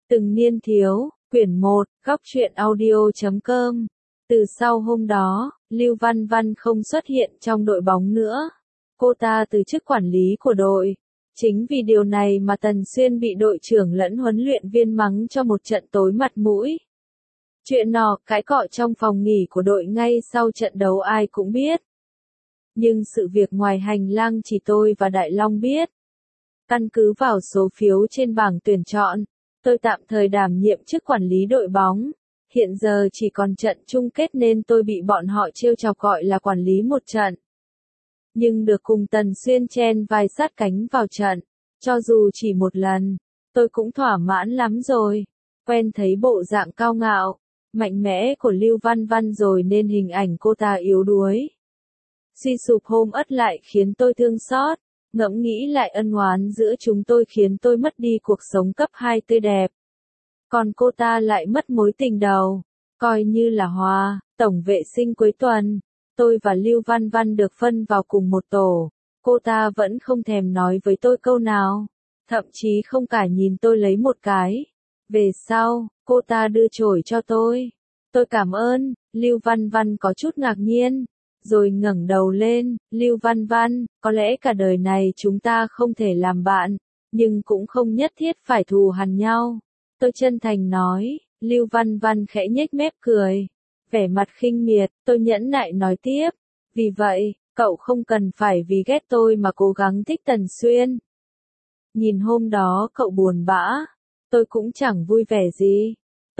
Từng niên thiếu, quyển 1, góc truyện audio.com. Từ sau hôm đó, Lưu Văn Văn không xuất hiện trong đội bóng nữa. Cô ta từ chức quản lý của đội. Chính vì điều này mà Tần Xuyên bị đội trưởng lẫn huấn luyện viên mắng cho một trận tối mặt mũi. Chuyện nọ cãi cọ trong phòng nghỉ của đội ngay sau trận đấu ai cũng biết. Nhưng sự việc ngoài hành lang chỉ tôi và Đại Long biết. Căn cứ vào số phiếu trên bảng tuyển chọn, tôi tạm thời đảm nhiệm chức quản lý đội bóng. Hiện giờ chỉ còn trận chung kết nên tôi bị bọn họ trêu chọc gọi là quản lý một trận. Nhưng được cùng Tần Xuyên chen vai sát cánh vào trận, cho dù chỉ một lần, tôi cũng thỏa mãn lắm rồi. Quen thấy bộ dạng cao ngạo, mạnh mẽ của Lưu Văn Văn rồi nên hình ảnh cô ta yếu đuối. Suy sụp hôm ất lại khiến tôi thương xót, ngẫm nghĩ lại ân oán giữa chúng tôi khiến tôi mất đi cuộc sống cấp 2 tươi đẹp. Còn cô ta lại mất mối tình đầu, coi như là hòa, tổng vệ sinh cuối tuần. Tôi và Lưu Văn Văn được phân vào cùng một tổ, cô ta vẫn không thèm nói với tôi câu nào, thậm chí không cả nhìn tôi lấy một cái. Về sau, cô ta đưa chổi cho tôi. Tôi cảm ơn, Lưu Văn Văn có chút ngạc nhiên, rồi ngẩng đầu lên, Lưu Văn Văn, có lẽ cả đời này chúng ta không thể làm bạn, nhưng cũng không nhất thiết phải thù hằn nhau. Tôi chân thành nói, Lưu Văn Văn khẽ nhếch mép cười. Vẻ mặt khinh miệt, tôi nhẫn nại nói tiếp. Vì vậy, cậu không cần phải vì ghét tôi mà cố gắng thích Tần Xuyên. Nhìn hôm đó cậu buồn bã, tôi cũng chẳng vui vẻ gì.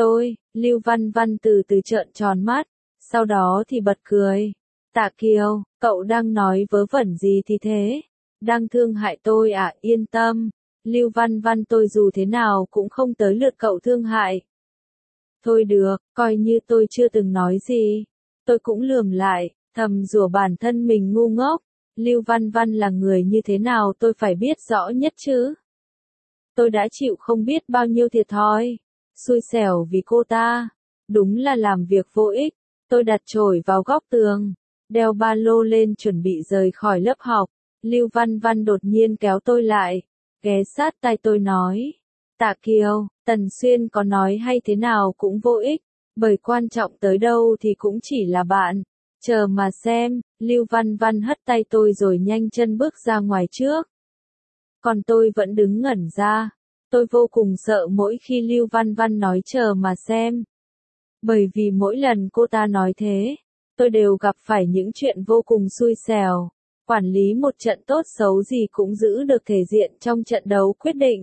Lưu Văn Văn từ từ trợn tròn mắt, sau đó thì bật cười. Tạ Kiều, cậu đang nói vớ vẩn gì thì thế? Đang thương hại tôi à? Yên tâm, Lưu Văn Văn, tôi dù thế nào cũng không tới lượt cậu thương hại. Thôi được, coi như tôi chưa từng nói gì. Tôi cũng lườm lại, thầm rủa bản thân mình ngu ngốc. Lưu Văn Văn là người như thế nào tôi phải biết rõ nhất chứ. Tôi đã chịu không biết bao nhiêu thiệt thòi, xui xẻo vì cô ta. Đúng là làm việc vô ích. Tôi đặt chổi vào góc tường, đeo ba lô lên chuẩn bị rời khỏi lớp học. Lưu Văn Văn đột nhiên kéo tôi lại, ghé sát tai tôi nói. Tạ Kiều, Tần Xuyên có nói hay thế nào cũng vô ích, bởi quan trọng tới đâu thì cũng chỉ là bạn. Chờ mà xem, Lưu Văn Văn hất tay tôi rồi nhanh chân bước ra ngoài trước. Còn tôi vẫn đứng ngẩn ra. Tôi vô cùng sợ mỗi khi Lưu Văn Văn nói chờ mà xem. Bởi vì mỗi lần cô ta nói thế, tôi đều gặp phải những chuyện vô cùng xui xẻo. Quản lý một trận tốt xấu gì cũng giữ được thể diện trong trận đấu quyết định.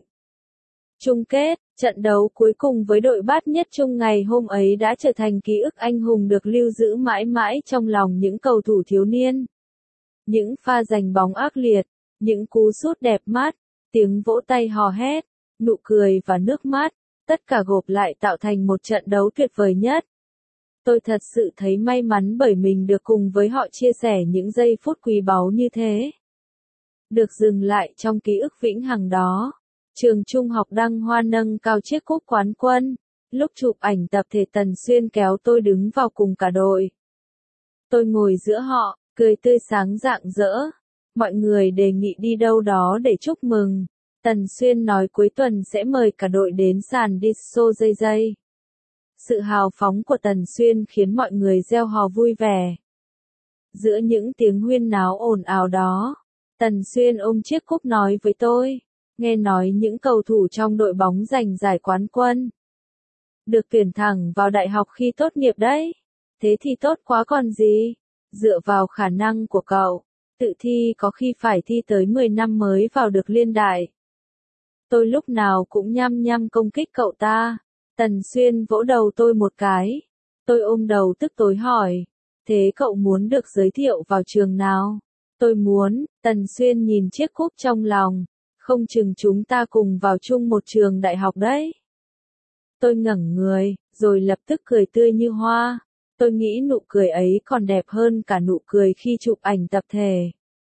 Chung kết, trận đấu cuối cùng với đội Bát Nhất Trung ngày hôm ấy đã trở thành ký ức anh hùng được lưu giữ mãi mãi trong lòng những cầu thủ thiếu niên. Những pha giành bóng ác liệt, những cú sút đẹp mắt, tiếng vỗ tay hò hét, nụ cười và nước mắt, tất cả gộp lại tạo thành một trận đấu tuyệt vời nhất. Tôi thật sự thấy may mắn bởi mình được cùng với họ chia sẻ những giây phút quý báu như thế. Được dừng lại trong ký ức vĩnh hằng đó. Trường trung học Đăng Hoa nâng cao chiếc cúp quán quân. Lúc chụp ảnh tập thể Tần Xuyên kéo tôi đứng vào cùng cả đội. Tôi ngồi giữa họ, cười tươi sáng rạng rỡ. Mọi người đề nghị đi đâu đó để chúc mừng. Tần Xuyên nói cuối tuần sẽ mời cả đội đến sàn disco dây dây. Sự hào phóng của Tần Xuyên khiến mọi người reo hò vui vẻ. Giữa những tiếng huyên náo ồn ào đó, Tần Xuyên ôm chiếc cúp nói với tôi. Nghe nói những cầu thủ trong đội bóng giành giải quán quân được tuyển thẳng vào đại học khi tốt nghiệp đấy. Thế thì tốt quá còn gì. Dựa vào khả năng của cậu, tự thi có khi phải thi tới 10 năm mới vào được liên đại. Tôi lúc nào cũng nhăm nhăm công kích cậu ta. Tần Xuyên vỗ đầu tôi một cái. Tôi ôm đầu tức tối hỏi. Thế cậu muốn được giới thiệu vào trường nào? Tôi muốn. Tần Xuyên nhìn chiếc cúp trong lòng. Không chừng chúng ta cùng vào chung một trường đại học đấy. Tôi ngẩng người, rồi lập tức cười tươi như hoa. Tôi nghĩ nụ cười ấy còn đẹp hơn cả nụ cười khi chụp ảnh tập thể.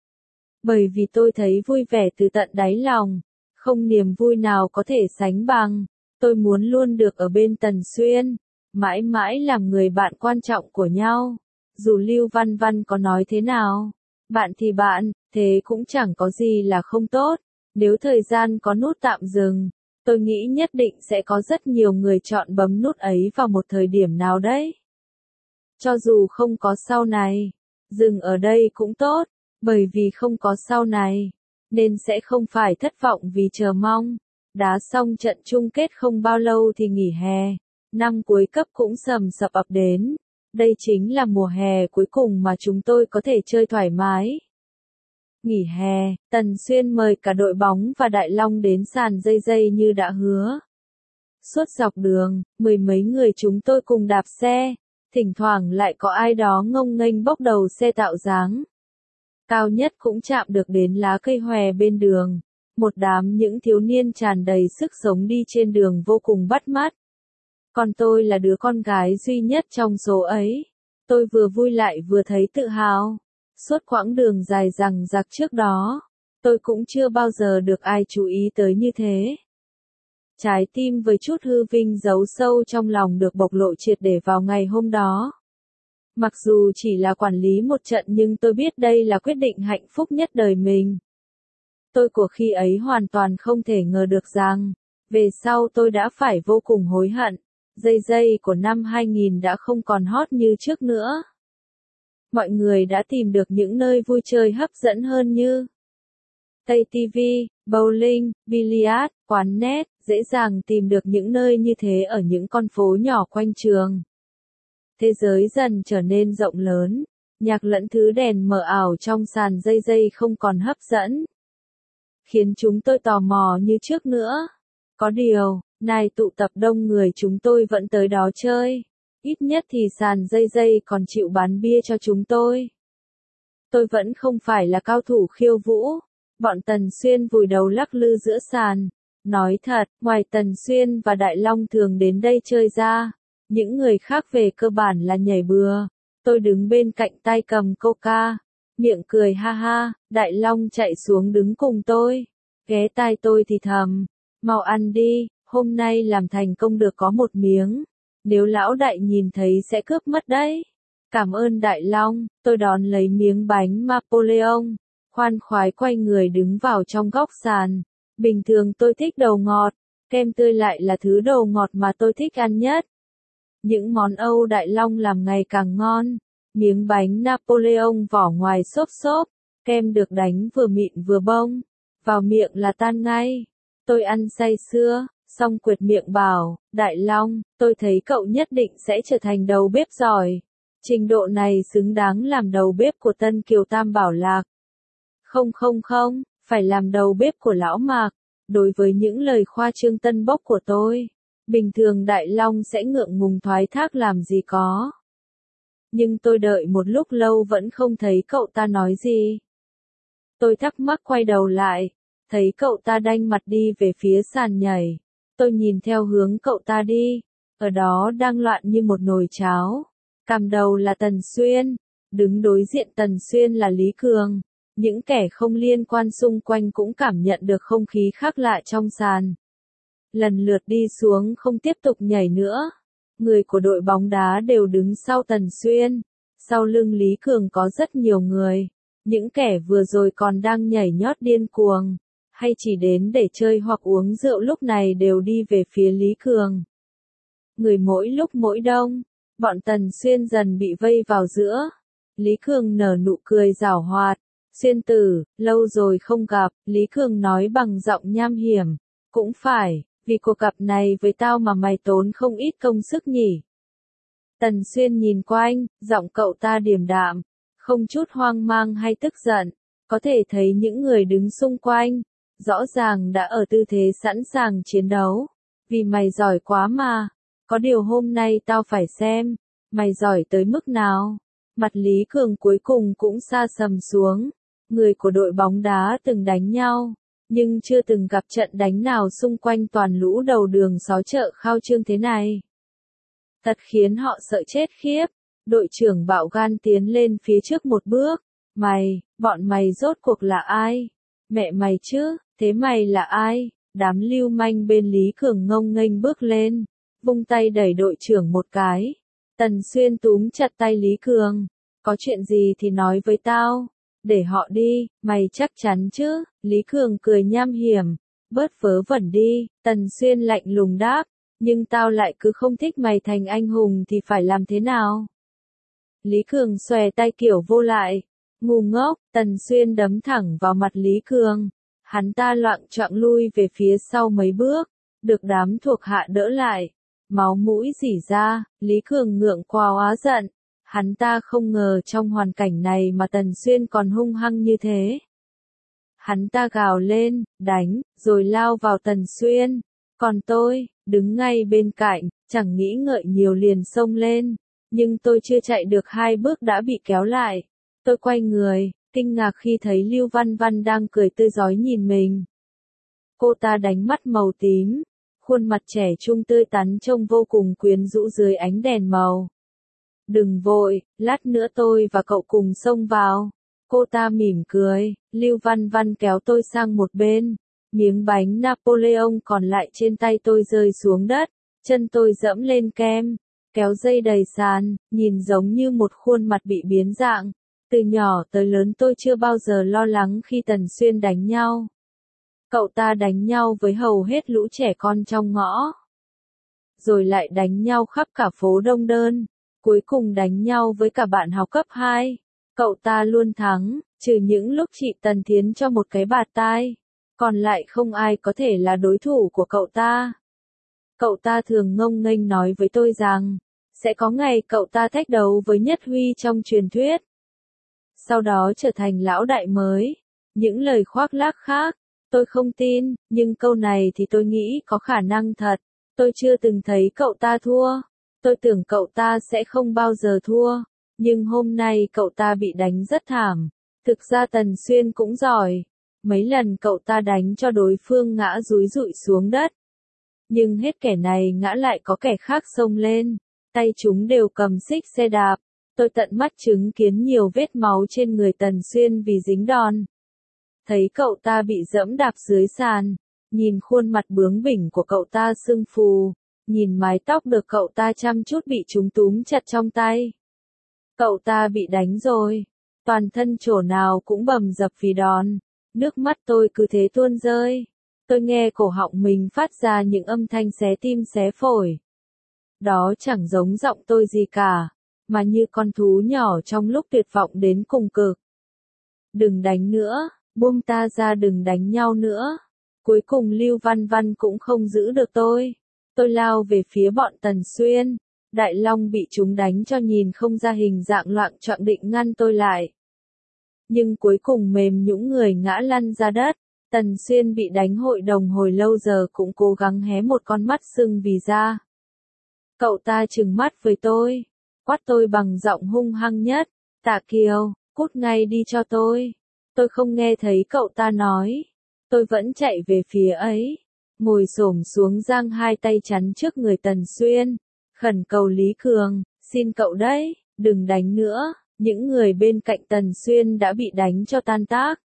Bởi vì tôi thấy vui vẻ từ tận đáy lòng. Không niềm vui nào có thể sánh bằng. Tôi muốn luôn được ở bên Tần Xuyên. Mãi mãi làm người bạn quan trọng của nhau. Dù Lưu Văn Văn có nói thế nào. Bạn thì bạn, thế cũng chẳng có gì là không tốt. Nếu thời gian có nút tạm dừng, Tôi nghĩ nhất định sẽ có rất nhiều người chọn bấm nút ấy vào một thời điểm nào đấy. Cho dù không có sau này, dừng ở đây cũng tốt, bởi vì không có sau này, nên sẽ không phải thất vọng vì chờ mong. Đá xong trận chung kết không bao lâu thì nghỉ hè, năm cuối cấp cũng sầm sập ập đến. Đây chính là mùa hè cuối cùng mà chúng tôi có thể chơi thoải mái. Nghỉ hè, Tần Xuyên mời cả đội bóng và Đại Long đến sàn dây dây như đã hứa. Suốt dọc đường, mười mấy người chúng tôi cùng đạp xe, thỉnh thoảng lại có ai đó ngông nghênh bốc đầu xe tạo dáng. Cao nhất cũng chạm được đến lá cây hòe bên đường, một đám những thiếu niên tràn đầy sức sống đi trên đường vô cùng bắt mắt. Còn tôi là đứa con gái duy nhất trong số ấy. Tôi vừa vui lại vừa thấy tự hào. Suốt quãng đường dài dằng dặc trước đó, tôi cũng chưa bao giờ được ai chú ý tới như thế. Trái tim với chút hư vinh giấu sâu trong lòng được bộc lộ triệt để vào ngày hôm đó. Mặc dù chỉ là quản lý một trận nhưng tôi biết đây là quyết định hạnh phúc nhất đời mình. Tôi của khi ấy hoàn toàn không thể ngờ được rằng, về sau tôi đã phải vô cùng hối hận. Dây dây của năm 2000 đã không còn hot như trước nữa. Mọi người đã tìm được những nơi vui chơi hấp dẫn hơn như Tây TV, bowling, billiard, quán net, dễ dàng tìm được những nơi như thế ở những con phố nhỏ quanh trường. Thế giới dần trở nên rộng lớn, nhạc lẫn thứ đèn mờ ảo trong sàn dây dây không còn hấp dẫn, khiến chúng tôi tò mò như trước nữa. Có điều, này tụ tập đông người chúng tôi vẫn tới đó chơi. Ít nhất thì sàn dây dây còn chịu bán bia cho chúng tôi. Tôi vẫn không phải là cao thủ khiêu vũ. Bọn Tần Xuyên vùi đầu lắc lư giữa sàn. Nói thật, ngoài Tần Xuyên và Đại Long thường đến đây chơi ra, những người khác về cơ bản là nhảy bừa. Tôi đứng bên cạnh tay cầm coca, miệng cười ha ha. Đại Long chạy xuống đứng cùng tôi, ghé tai tôi thì thầm, mau ăn đi, hôm nay làm thành công được có một miếng. Nếu lão đại nhìn thấy sẽ cướp mất đấy. Cảm ơn Đại Long, tôi đón lấy miếng bánh Napoleon, khoan khoái quay người đứng vào trong góc sàn. Bình thường tôi thích đồ ngọt, kem tươi lại là thứ đồ ngọt mà tôi thích ăn nhất. Những món Âu Đại Long làm ngày càng ngon. Miếng bánh Napoleon vỏ ngoài xốp xốp, kem được đánh vừa mịn vừa bông, vào miệng là tan ngay. Tôi ăn say sưa. Xong quệt miệng bảo, Đại Long, tôi thấy cậu nhất định sẽ trở thành đầu bếp giỏi. Trình độ này xứng đáng làm đầu bếp của Tân Kiều Tam Bảo Lạc. Không không không, phải làm đầu bếp của Lão Mạc. Đối với những lời khoa trương tân bốc của tôi, bình thường Đại Long sẽ ngượng ngùng thoái thác làm gì có. Nhưng tôi đợi một lúc lâu vẫn không thấy cậu ta nói gì. Tôi thắc mắc quay đầu lại, thấy cậu ta đanh mặt đi về phía sàn nhảy. Tôi nhìn theo hướng cậu ta đi, ở đó đang loạn như một nồi cháo. Cầm đầu là Tần Xuyên, đứng đối diện Tần Xuyên là Lý Cường. Những kẻ không liên quan xung quanh cũng cảm nhận được không khí khác lạ trong sàn. Lần lượt đi xuống không tiếp tục nhảy nữa. Người của đội bóng đá đều đứng sau Tần Xuyên. Sau lưng Lý Cường có rất nhiều người. Những kẻ vừa rồi còn đang nhảy nhót điên cuồng, hay chỉ đến để chơi hoặc uống rượu lúc này đều đi về phía Lý Cường. Người mỗi lúc mỗi đông, bọn Tần Xuyên dần bị vây vào giữa. Lý Cường nở nụ cười giảo hoạt. Xuyên tử, lâu rồi không gặp, Lý Cường nói bằng giọng nham hiểm. Cũng phải, vì cuộc gặp này với tao mà mày tốn không ít công sức nhỉ. Tần Xuyên nhìn quanh, giọng cậu ta điềm đạm, không chút hoang mang hay tức giận. Có thể thấy những người đứng xung quanh, rõ ràng đã ở tư thế sẵn sàng chiến đấu. Vì mày giỏi quá mà. Có điều hôm nay tao phải xem, mày giỏi tới mức nào. Mặt Lý Cường cuối cùng cũng sa sầm xuống. Người của đội bóng đá từng đánh nhau, nhưng chưa từng gặp trận đánh nào xung quanh toàn lũ đầu đường xó chợ khao trương thế này. Thật khiến họ sợ chết khiếp. Đội trưởng bạo gan tiến lên phía trước một bước. Bọn mày rốt cuộc là ai? Mẹ mày chứ, thế mày là ai? Đám lưu manh bên Lý Cường ngông nghênh bước lên, vung tay đẩy đội trưởng một cái. Tần Xuyên túm chặt tay Lý Cường. Có chuyện gì thì nói với tao. Để họ đi, mày chắc chắn chứ? Lý Cường cười nham hiểm. Bớt vớ vẩn đi, Tần Xuyên lạnh lùng đáp, nhưng tao lại cứ không thích mày thành anh hùng thì phải làm thế nào? Lý Cường xòe tay kiểu vô lại, ngu ngốc, Tần Xuyên đấm thẳng vào mặt Lý Cường. Hắn ta loạng choạng lui về phía sau mấy bước, được đám thuộc hạ đỡ lại. Máu mũi rỉ ra, Lý Cường ngượng quá hóa giận. Hắn ta không ngờ trong hoàn cảnh này mà Tần Xuyên còn hung hăng như thế. Hắn ta gào lên, đánh, rồi lao vào Tần Xuyên. Còn tôi, đứng ngay bên cạnh, chẳng nghĩ ngợi nhiều liền xông lên. Nhưng tôi chưa chạy được 2 bước đã bị kéo lại. Tôi quay người, kinh ngạc khi thấy Lưu Văn Văn đang cười tươi rói nhìn mình. Cô ta đánh mắt màu tím, khuôn mặt trẻ trung tươi tắn trông vô cùng quyến rũ dưới ánh đèn màu. Đừng vội, lát nữa tôi và cậu cùng xông vào. Cô ta mỉm cười, Lưu Văn Văn kéo tôi sang một bên. Miếng bánh Napoleon còn lại trên tay tôi rơi xuống đất, chân tôi dẫm lên kem, kéo dây đầy sàn, nhìn giống như một khuôn mặt bị biến dạng. Từ nhỏ tới lớn tôi chưa bao giờ lo lắng khi Tần Xuyên đánh nhau. Cậu ta đánh nhau với hầu hết lũ trẻ con trong ngõ. Rồi lại đánh nhau khắp cả phố Đông Đơn. Cuối cùng đánh nhau với cả bạn học cấp 2. Cậu ta luôn thắng, trừ những lúc chị Tần Thiến cho một cái bạt tai. Còn lại không ai có thể là đối thủ của cậu ta. Cậu ta thường ngông nghênh nói với tôi rằng, sẽ có ngày cậu ta thách đấu với Nhất Huy trong truyền thuyết. Sau đó trở thành lão đại mới. Những lời khoác lác khác, tôi không tin, nhưng câu này thì tôi nghĩ có khả năng thật. Tôi chưa từng thấy cậu ta thua. Tôi tưởng cậu ta sẽ không bao giờ thua. Nhưng hôm nay cậu ta bị đánh rất thảm. Thực ra Tần Xuyên cũng giỏi. Mấy lần cậu ta đánh cho đối phương ngã rúi rụi xuống đất. Nhưng hết kẻ này ngã lại có kẻ khác xông lên. Tay chúng đều cầm xích xe đạp. Tôi tận mắt chứng kiến nhiều vết máu trên người Tần Xuyên vì dính đòn. Thấy cậu ta bị dẫm đạp dưới sàn. Nhìn khuôn mặt bướng bỉnh của cậu ta sưng phù. Nhìn mái tóc được cậu ta chăm chút bị chúng túm chặt trong tay. Cậu ta bị đánh rồi. Toàn thân chỗ nào cũng bầm dập vì đòn. Nước mắt tôi cứ thế tuôn rơi. Tôi nghe cổ họng mình phát ra những âm thanh xé tim xé phổi. Đó chẳng giống giọng tôi gì cả, mà như con thú nhỏ trong lúc tuyệt vọng đến cùng cực. Đừng đánh nữa, buông ta ra, đừng đánh nhau nữa. Cuối cùng Lưu Văn Văn cũng không giữ được tôi. Tôi lao về phía bọn Tần Xuyên. Đại Long bị chúng đánh cho nhìn không ra hình dạng, loạng choạng định ngăn tôi lại. Nhưng cuối cùng mềm nhũn người ngã lăn ra đất. Tần Xuyên bị đánh hội đồng hồi lâu giờ cũng cố gắng hé một con mắt sưng vì da. Cậu ta trừng mắt với tôi, quát tôi bằng giọng hung hăng nhất. Tạ Kiều, cút ngay đi cho tôi. Tôi không nghe thấy cậu ta nói. Tôi vẫn chạy về phía ấy. Ngồi xổm xuống giang hai tay chắn trước người Tần Xuyên. Khẩn cầu Lý Cường, xin cậu đấy, đừng đánh nữa. Những người bên cạnh Tần Xuyên đã bị đánh cho tan tác.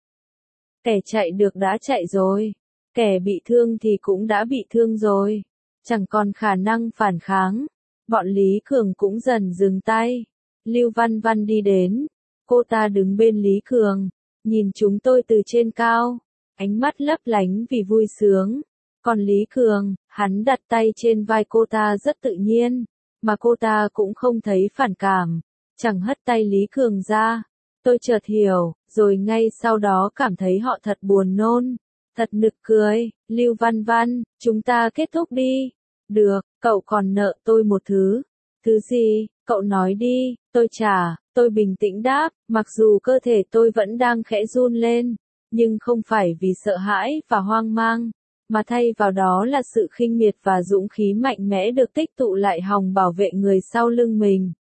Kẻ chạy được đã chạy rồi. Kẻ bị thương thì cũng đã bị thương rồi. Chẳng còn khả năng phản kháng. Bọn Lý Cường cũng dần dừng tay. Lưu Văn Văn đi đến. Cô ta đứng bên Lý Cường. Nhìn chúng tôi từ trên cao. Ánh mắt lấp lánh vì vui sướng. Còn Lý Cường, hắn đặt tay trên vai cô ta rất tự nhiên. Mà cô ta cũng không thấy phản cảm. Chẳng hất tay Lý Cường ra. Tôi chợt hiểu, rồi ngay sau đó cảm thấy họ thật buồn nôn. Thật nực cười. Lưu Văn Văn, chúng ta kết thúc đi. Được, cậu còn nợ tôi một thứ. Thứ gì, cậu nói đi, tôi trả. Tôi bình tĩnh đáp, mặc dù cơ thể tôi vẫn đang khẽ run lên. Nhưng không phải vì sợ hãi và hoang mang. Mà thay vào đó là sự khinh miệt và dũng khí mạnh mẽ được tích tụ lại hòng bảo vệ người sau lưng mình.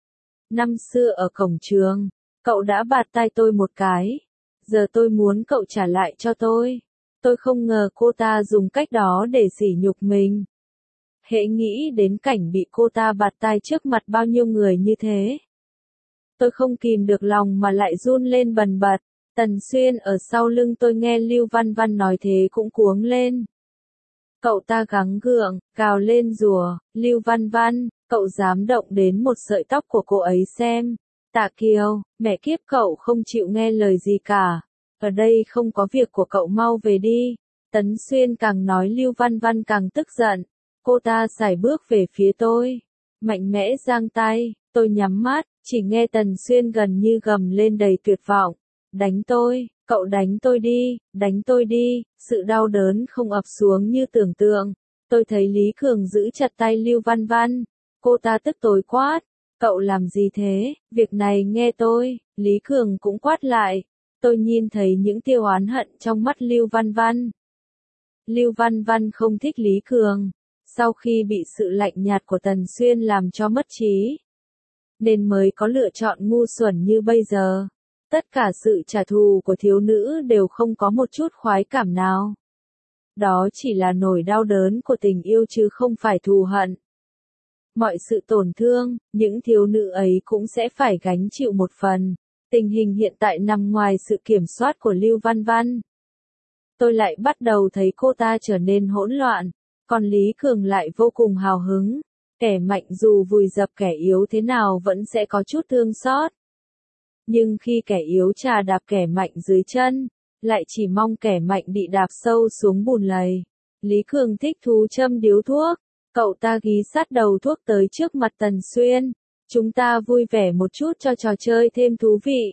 Năm xưa ở cổng trường, cậu đã bạt tai tôi một cái. Giờ tôi muốn cậu trả lại cho tôi. Tôi không ngờ cô ta dùng cách đó để sỉ nhục mình. Hễ nghĩ đến cảnh bị cô ta bạt tai trước mặt bao nhiêu người như thế. Tôi không kìm được lòng mà lại run lên bần bật. Tần Xuyên ở sau lưng tôi nghe Lưu Văn Văn nói thế cũng cuống lên. Cậu ta gắng gượng, gào lên rủa, Lưu Văn Văn, cậu dám động đến một sợi tóc của cô ấy xem. Tạ Kiều, mẹ kiếp, cậu không chịu nghe lời gì cả. Ở đây không có việc của cậu, mau về đi. Tấn Xuyên càng nói Lưu Văn Văn càng tức giận. Cô ta sải bước về phía tôi. Mạnh mẽ giang tay, tôi nhắm mắt, chỉ nghe Tần Xuyên gần như gầm lên đầy tuyệt vọng. Đánh tôi, cậu đánh tôi đi, sự đau đớn không ập xuống như tưởng tượng. Tôi thấy Lý Cường giữ chặt tay Lưu Văn Văn. Cô ta tức tối quát. Cậu làm gì thế, việc này nghe tôi, Lý Cường cũng quát lại. Tôi nhìn thấy những tia oán hận trong mắt Lưu Văn Văn. Lưu Văn Văn không thích Lý Cường. Sau khi bị sự lạnh nhạt của Tần Xuyên làm cho mất trí, nên mới có lựa chọn ngu xuẩn như bây giờ. Tất cả sự trả thù của thiếu nữ đều không có một chút khoái cảm nào. Đó chỉ là nỗi đau đớn của tình yêu chứ không phải thù hận. Mọi sự tổn thương, những thiếu nữ ấy cũng sẽ phải gánh chịu một phần. Tình hình hiện tại nằm ngoài sự kiểm soát của Lưu Văn Văn. Tôi lại bắt đầu thấy cô ta trở nên hỗn loạn, còn Lý Cường lại vô cùng hào hứng. Kẻ mạnh dù vùi dập kẻ yếu thế nào vẫn sẽ có chút thương xót. Nhưng khi kẻ yếu trà đạp kẻ mạnh dưới chân, lại chỉ mong kẻ mạnh bị đạp sâu xuống bùn lầy. Lý Cường thích thú châm điếu thuốc. Cậu ta ghi sát đầu thuốc tới trước mặt Tần Xuyên. Chúng ta vui vẻ một chút cho trò chơi thêm thú vị.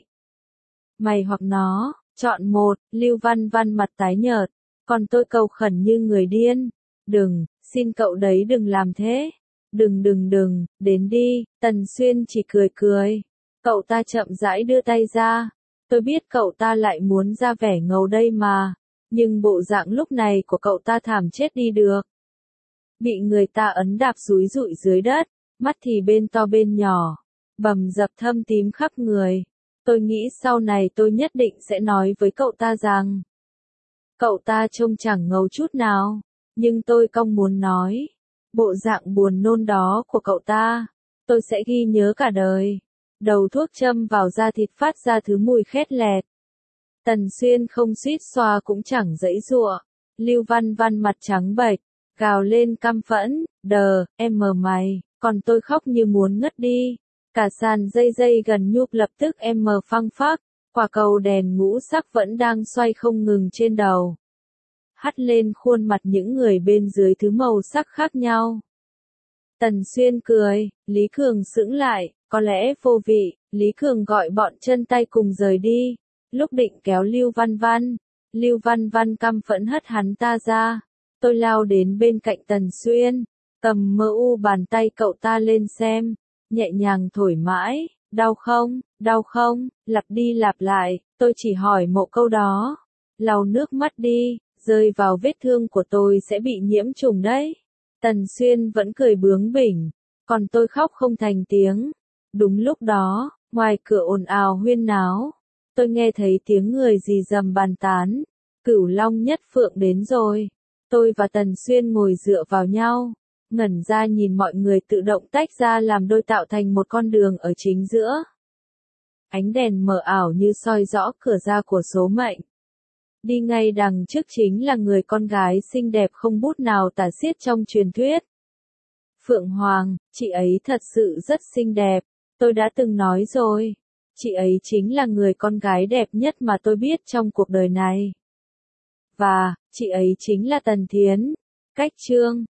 Mày hoặc nó, chọn một. Lưu Văn Văn mặt tái nhợt. Còn tôi cầu khẩn như người điên. Đừng, xin cậu đấy đừng làm thế. Đừng, đến đi. Tần Xuyên chỉ cười cười. Cậu ta chậm rãi đưa tay ra. Tôi biết cậu ta lại muốn ra vẻ ngầu đây mà. Nhưng bộ dạng lúc này của cậu ta thảm chết đi được. Bị người ta ấn đạp dúi dụi dưới đất, mắt thì bên to bên nhỏ, bầm dập thâm tím khắp người. Tôi nghĩ sau này tôi nhất định sẽ nói với cậu ta rằng, cậu ta trông chẳng ngầu chút nào, nhưng tôi không muốn nói. Bộ dạng buồn nôn đó của cậu ta, tôi sẽ ghi nhớ cả đời. Đầu thuốc châm vào da thịt phát ra thứ mùi khét lẹt. Tần Xuyên không suýt xoa cũng chẳng giãy giụa. Lưu Văn Văn mặt trắng bệch, gào lên căm phẫn, mày, còn tôi khóc như muốn ngất đi. Cả sàn dây gần nhúp lập tức phăng phắc, quả cầu đèn ngũ sắc vẫn đang xoay không ngừng trên đầu. Hắt lên khuôn mặt những người bên dưới thứ màu sắc khác nhau. Tần Xuyên cười, Lý Cường sững lại, có lẽ vô vị, Lý Cường gọi bọn chân tay cùng rời đi. Lúc định kéo Lưu Văn Văn căm phẫn hất hắn ta ra. Tôi lao đến bên cạnh Tần Xuyên, cầm bàn tay cậu ta lên xem, nhẹ nhàng thổi mãi, đau không, lặp đi lặp lại, tôi chỉ hỏi một câu đó, lau nước mắt đi, rơi vào vết thương của tôi sẽ bị nhiễm trùng đấy. Tần Xuyên vẫn cười bướng bỉnh, còn tôi khóc không thành tiếng. Đúng lúc đó, ngoài cửa ồn ào huyên náo, tôi nghe thấy tiếng người rì rầm bàn tán, Cửu Long Nhất Phượng đến rồi. Tôi và Tần Xuyên ngồi dựa vào nhau, ngẩn ra nhìn mọi người tự động tách ra làm đôi tạo thành một con đường ở chính giữa. Ánh đèn mờ ảo như soi rõ cửa ra của số mệnh. Đi ngay đằng trước chính là người con gái xinh đẹp không bút nào tả xiết trong truyền thuyết. Phượng Hoàng, chị ấy thật sự rất xinh đẹp, tôi đã từng nói rồi. Chị ấy chính là người con gái đẹp nhất mà tôi biết trong cuộc đời này. Và, chị ấy chính là Tần Thiến. Cách chương